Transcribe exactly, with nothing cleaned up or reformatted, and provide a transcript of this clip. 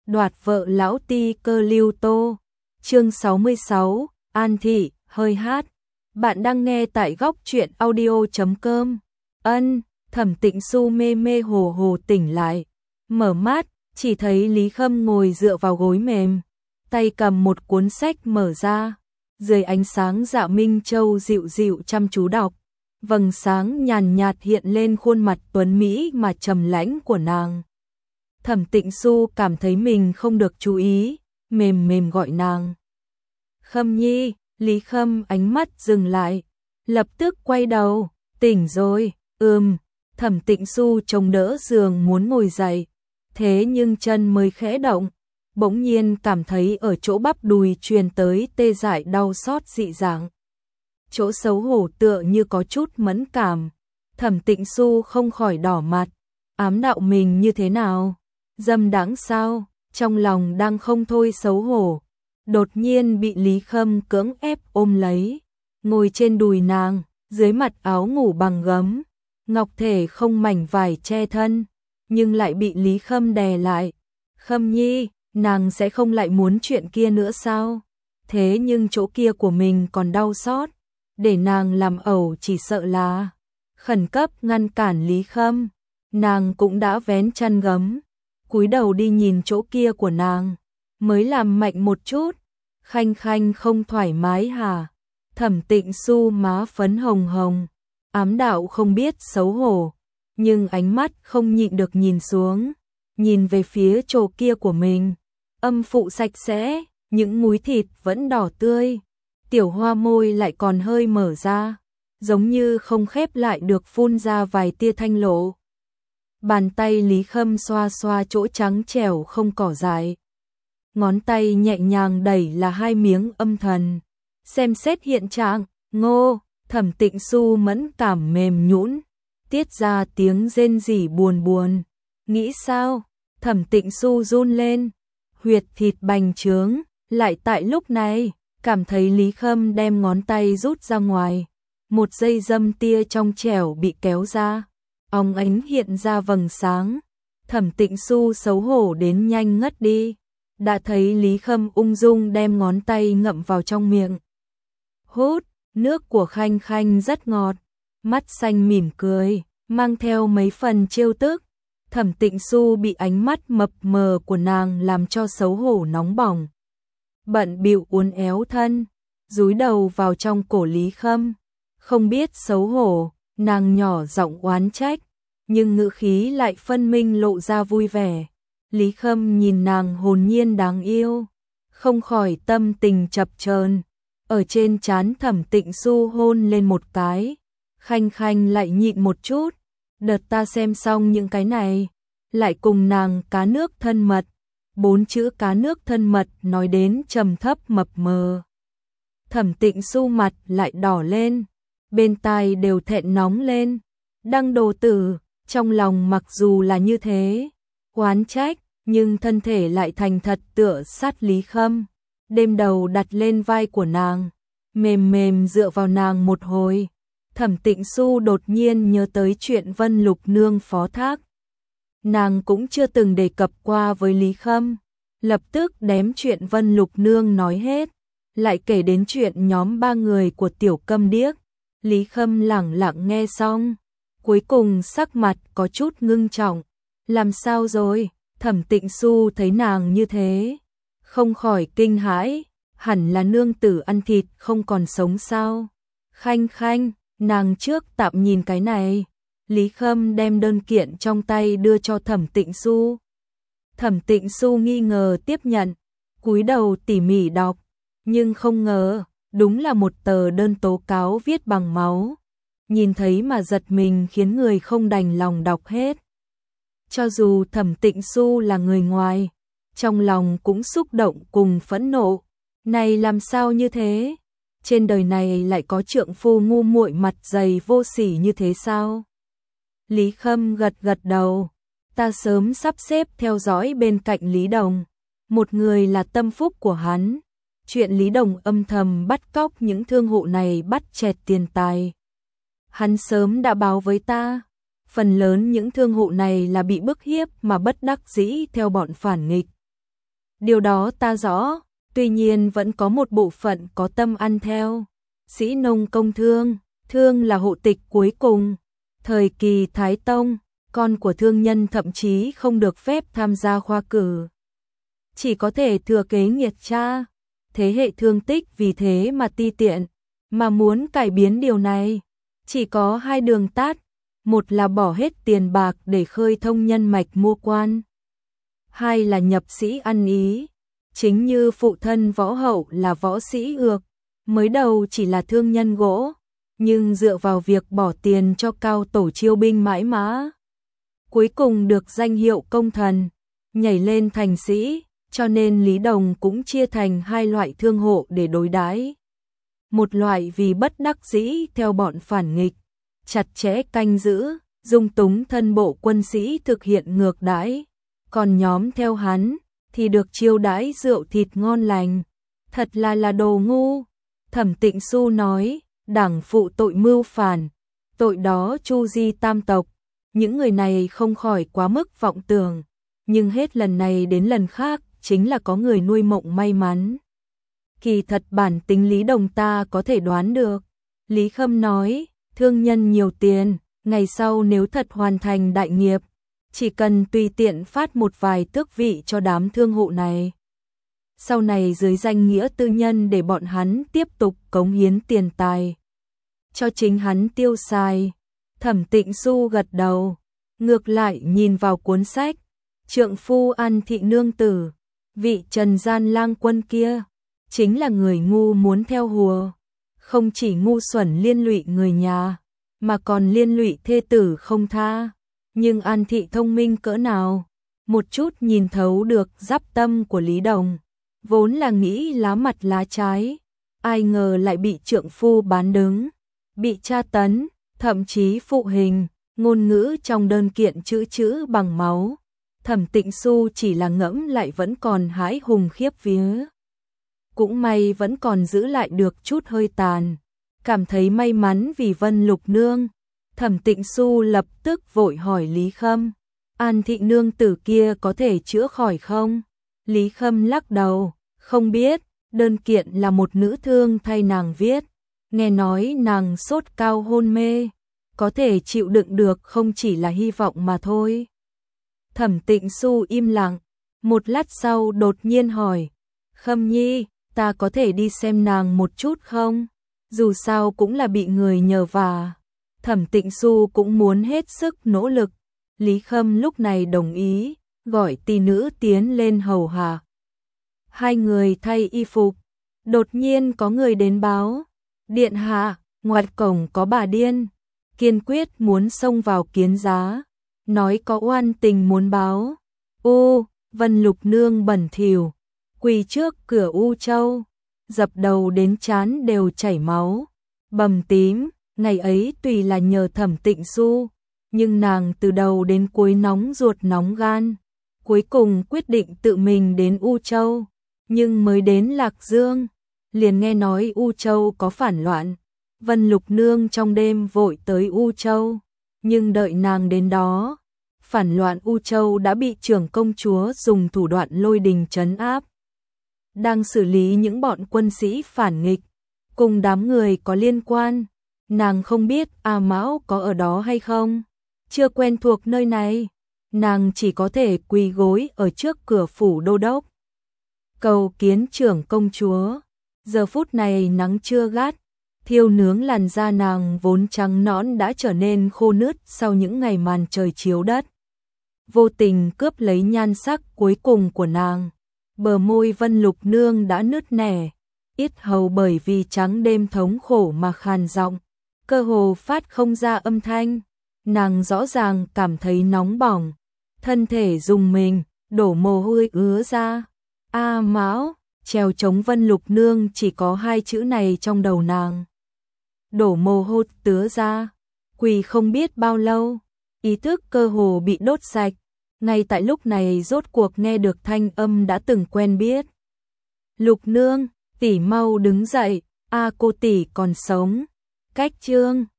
đoạt vợ lão ti cơ Lưu Tô. Chương sáu mươi sáu, An Thị, hơi hát. Bạn đang nghe tại góc truyện audio chấm com. Ân, Thẩm Tịnh Xu mê mê hồ hồ tỉnh lại, mở mắt, chỉ thấy Lý Khâm ngồi dựa vào gối mềm, tay cầm một cuốn sách mở ra, dưới ánh sáng dạ minh châu dịu dịu chăm chú đọc, vầng sáng nhàn nhạt hiện lên khuôn mặt tuấn mỹ mà trầm lãnh của nàng. Thẩm Tịnh Xu cảm thấy mình không được chú ý, mềm mềm gọi nàng. Khâm Nhi, Lý Khâm ánh mắt dừng lại, lập tức quay đầu, tỉnh rồi, ừm, Thẩm Tịnh Xu chống đỡ giường muốn ngồi dậy, thế nhưng chân mới khẽ động, bỗng nhiên cảm thấy ở chỗ bắp đùi truyền tới tê dại đau xót dị dạng. Chỗ xấu hổ tựa như có chút mẫn cảm, Thẩm Tịnh Xu không khỏi đỏ mặt, ám đạo mình như thế nào, dâm đãng sao, trong lòng đang không thôi xấu hổ, đột nhiên bị Lý Khâm cưỡng ép ôm lấy, ngồi trên đùi nàng, dưới mặt áo ngủ bằng gấm, ngọc thể không mảnh vải che thân, nhưng lại bị Lý Khâm đè lại. Khâm Nhi, nàng sẽ không lại muốn chuyện kia nữa sao? Thế nhưng chỗ kia của mình còn đau xót, để nàng làm ẩu chỉ sợ là khẩn cấp ngăn cản Lý Khâm. Nàng cũng đã vén chăn gấm, cúi đầu đi nhìn chỗ kia của nàng, mới làm mạnh một chút. Khanh khanh không thoải mái hả? Thẩm Tịnh Xu má phấn hồng hồng, ám đạo không biết xấu hổ, nhưng ánh mắt không nhịn được nhìn xuống, nhìn về phía chỗ kia của mình, âm phụ sạch sẽ, những múi thịt vẫn đỏ tươi, tiểu hoa môi lại còn hơi mở ra, giống như không khép lại được phun ra vài tia thanh lộ. Bàn tay Lý Khâm xoa xoa chỗ trắng trẻo không cỏ dại, ngón tay nhẹ nhàng đẩy là hai miếng âm thần, xem xét hiện trạng. Ngô, Thẩm Tịnh Xu mẫn cảm mềm nhũn, tiết ra tiếng rên rỉ buồn buồn. Nghĩ sao? Thẩm Tịnh Xu run lên, huyệt thịt bành trướng, lại tại lúc này, cảm thấy Lý Khâm đem ngón tay rút ra ngoài, một dây dâm tia trong trẻo bị kéo ra, óng ánh hiện ra vầng sáng. Thẩm Tịnh Xu xấu hổ đến nhanh ngất đi, đã thấy Lý Khâm ung dung đem ngón tay ngậm vào trong miệng. Hút, nước của Khanh Khanh rất ngọt, mắt xanh mỉm cười, mang theo mấy phần trêu tức. Thẩm Tịnh Xu bị ánh mắt mập mờ của nàng làm cho xấu hổ nóng bỏng, bận bịu uốn éo thân, dúi đầu vào trong cổ Lý Khâm. Không biết xấu hổ, nàng nhỏ giọng oán trách, nhưng ngữ khí lại phân minh lộ ra vui vẻ. Lý Khâm nhìn nàng hồn nhiên đáng yêu, không khỏi tâm tình chập chờn, ở trên trán Thẩm Tịnh Xu hôn lên một cái. Khanh Khanh lại nhịn một chút, đợt ta xem xong những cái này, lại cùng nàng cá nước thân mật. Bốn chữ cá nước thân mật nói đến trầm thấp mập mờ. Thẩm Tịnh Xu mặt lại đỏ lên, bên tai đều thẹn nóng lên. Đăng đồ tử, trong lòng mặc dù là như thế, oán trách, nhưng thân thể lại thành thật tựa sát Lý Khâm, đêm đầu đặt lên vai của nàng, mềm mềm dựa vào nàng một hồi. Thẩm Tịnh Xu đột nhiên nhớ tới chuyện Vân Lục Nương phó thác. Nàng cũng chưa từng đề cập qua với Lý Khâm, lập tức đếm chuyện Vân Lục Nương nói hết, lại kể đến chuyện nhóm ba người của Tiểu Câm Điếc. Lý Khâm lẳng lặng nghe xong, cuối cùng sắc mặt có chút ngưng trọng. Làm sao rồi? Thẩm Tịnh Xu thấy nàng như thế, không khỏi kinh hãi, hẳn là nương tử ăn thịt không còn sống sao? Khanh Khanh, nàng trước tạm nhìn cái này. Lý Khâm đem đơn kiện trong tay đưa cho Thẩm Tịnh Xu. Thẩm Tịnh Xu nghi ngờ tiếp nhận, cúi đầu tỉ mỉ đọc, nhưng không ngờ, đúng là một tờ đơn tố cáo viết bằng máu. Nhìn thấy mà giật mình khiến người không đành lòng đọc hết. Cho dù Thẩm Tịnh Xu là người ngoài, trong lòng cũng xúc động cùng phẫn nộ. Này làm sao như thế? Trên đời này lại có trượng phu ngu muội mặt dày vô sỉ như thế sao? Lý Khâm gật gật đầu, ta sớm sắp xếp theo dõi bên cạnh Lý Đồng, một người là tâm phúc của hắn. Chuyện Lý Đồng âm thầm bắt cóc những thương hộ này bắt chẹt tiền tài, hắn sớm đã báo với ta. Phần lớn những thương hộ này là bị bức hiếp mà bất đắc dĩ theo bọn phản nghịch. Điều đó ta rõ, tuy nhiên vẫn có một bộ phận có tâm ăn theo. Sĩ nông công thương, thương là hộ tịch cuối cùng. Thời kỳ Thái Tông, con của thương nhân thậm chí không được phép tham gia khoa cử. Chỉ có thể thừa kế nghiệt cha. Thế hệ thương tích vì thế mà ti tiện, mà muốn cải biến điều này. Chỉ có hai đường tắt, một là bỏ hết tiền bạc để khơi thông nhân mạch mua quan. Hai là nhập sĩ ăn ý. Chính như phụ thân Võ Hậu là võ sĩ ược, mới đầu chỉ là thương nhân gỗ, nhưng dựa vào việc bỏ tiền cho cao tổ chiêu binh mãi mã, cuối cùng được danh hiệu công thần, nhảy lên thành sĩ, cho nên Lý Đồng cũng chia thành hai loại thương hộ để đối đãi. Một loại vì bất đắc dĩ theo bọn phản nghịch, chặt chẽ canh giữ, dung túng thân bộ quân sĩ thực hiện ngược đãi, còn nhóm theo hắn thì được chiêu đãi rượu thịt ngon lành. Thật là là đồ ngu. Thẩm Tịnh Xu nói, đảng phụ tội mưu phản, tội đó chu di tam tộc. Những người này không khỏi quá mức vọng tưởng, nhưng hết lần này đến lần khác chính là có người nuôi mộng may mắn. Kỳ thật bản tính Lý Đồng ta có thể đoán được. Lý Khâm nói, thương nhân nhiều tiền, ngày sau nếu thật hoàn thành đại nghiệp, chỉ cần tùy tiện phát một vài tước vị cho đám thương hộ này. Sau này dưới danh nghĩa tư nhân để bọn hắn tiếp tục cống hiến tiền tài cho chính hắn tiêu xài. Thẩm Tịnh Xu gật đầu, ngược lại nhìn vào cuốn sách, trượng phu An Thị Nương Tử, vị Trần Gian Lang Quân kia, chính là người ngu muốn theo hùa, không chỉ ngu xuẩn liên lụy người nhà, mà còn liên lụy thê tử không tha. Nhưng An Thị thông minh cỡ nào, một chút nhìn thấu được giáp tâm của Lý Đồng, vốn là nghĩ lá mặt lá trái, ai ngờ lại bị trượng phu bán đứng, bị tra tấn, thậm chí phụ hình, ngôn ngữ trong đơn kiện chữ chữ bằng máu. Thẩm Tịnh Xu chỉ là ngẫm lại vẫn còn hãi hùng khiếp vía. Cũng may vẫn còn giữ lại được chút hơi tàn, cảm thấy may mắn vì Vân Lục Nương. Thẩm Tịnh Xu lập tức vội hỏi Lý Khâm, An Thị Nương Tử kia có thể chữa khỏi không? Lý Khâm lắc đầu, không biết, đơn kiện là một nữ thương thay nàng viết, nghe nói nàng sốt cao hôn mê, có thể chịu đựng được không chỉ là hy vọng mà thôi. Thẩm Tịnh Xu im lặng, một lát sau đột nhiên hỏi, Khâm Nhi, ta có thể đi xem nàng một chút không? Dù sao cũng là bị người nhờ vả. Thẩm Tịnh Xu cũng muốn hết sức nỗ lực. Lý Khâm lúc này đồng ý, gọi tỷ nữ tiến lên hầu hạ. Hai người thay y phục, đột nhiên có người đến báo, điện hạ, ngoài cổng có bà điên, kiên quyết muốn xông vào kiến giá, nói có oan tình muốn báo. Ô, Vân Lục Nương bẩn thỉu, quỳ trước cửa U Châu, dập đầu đến trán đều chảy máu, bầm tím. Ngày ấy tùy là nhờ Thẩm Tịnh Xu, nhưng nàng từ đầu đến cuối nóng ruột nóng gan, cuối cùng quyết định tự mình đến U Châu, nhưng mới đến Lạc Dương, liền nghe nói U Châu có phản loạn. Vân Lục Nương trong đêm vội tới U Châu, nhưng đợi nàng đến đó, phản loạn U Châu đã bị trưởng công chúa dùng thủ đoạn lôi đình trấn áp, đang xử lý những bọn quân sĩ phản nghịch, cùng đám người có liên quan. Nàng không biết A Mão có ở đó hay không, chưa quen thuộc nơi này, nàng chỉ có thể quỳ gối ở trước cửa phủ đô đốc, cầu kiến trưởng công chúa. Giờ phút này nắng chưa gắt, thiêu nướng làn da nàng vốn trắng nõn đã trở nên khô nứt sau những ngày màn trời chiếu đất, vô tình cướp lấy nhan sắc cuối cùng của nàng. Bờ môi Vân Lục Nương đã nứt nẻ, yết hầu bởi vì trắng đêm thống khổ mà khàn giọng, cơ hồ phát không ra âm thanh. Nàng rõ ràng cảm thấy nóng bỏng, thân thể rùng mình, đổ mồ hôi ứa ra. A Mão, trèo chống Vân Lục Nương chỉ có hai chữ này trong đầu nàng. Đổ mồ hôi tứa ra, quỳ không biết bao lâu, ý thức cơ hồ bị đốt sạch. Ngay tại lúc này rốt cuộc nghe được thanh âm đã từng quen biết. Lục Nương, tỷ mau đứng dậy, a cô tỷ còn sống. Cách chương